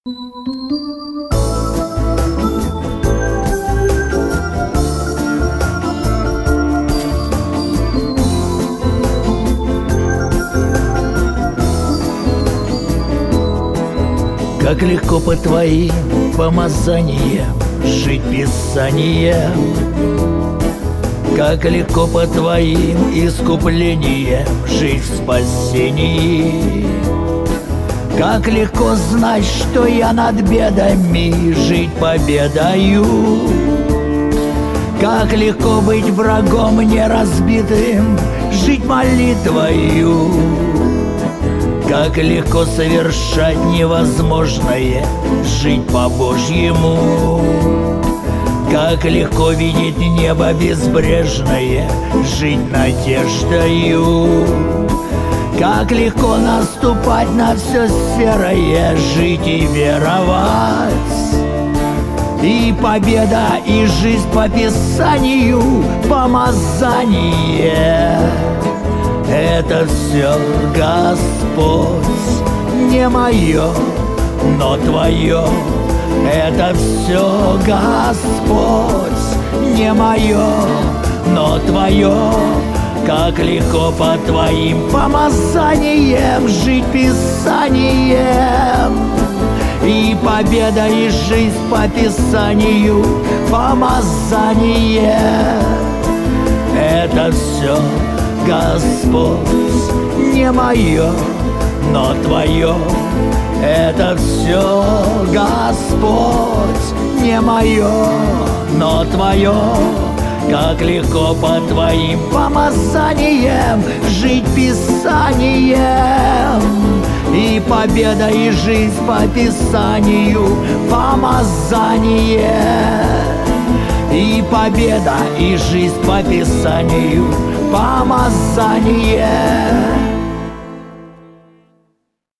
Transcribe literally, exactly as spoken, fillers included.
Как легко по твоим помазаниям жить Писанием, как легко по твоим искуплениям жить в спасении, как легко знать, что я над бедами жить победою, как легко быть врагом неразбитым, жить молитвою. Как легко совершать невозможное, жить по-божьему. Как легко видеть небо безбрежное, жить надеждою. Как легко наступать на все серое, жить и веровать. И победа, и жизнь по Писанию, помазание. Это все, Господь, не мое, но Твое. Это все, Господь, не мое, но Твое. Как легко по Твоим помазаниям жить Писанием. И победа, и жизнь по Писанию, помазание. Это все, Господь, не мое, но Твое. Это все, Господь, не мое, но Твое. Как легко по Твоим помазаниям жить Писанием. И победа, и жизнь по Писанию, помазание. И победа, и жизнь по Писанию, помазание.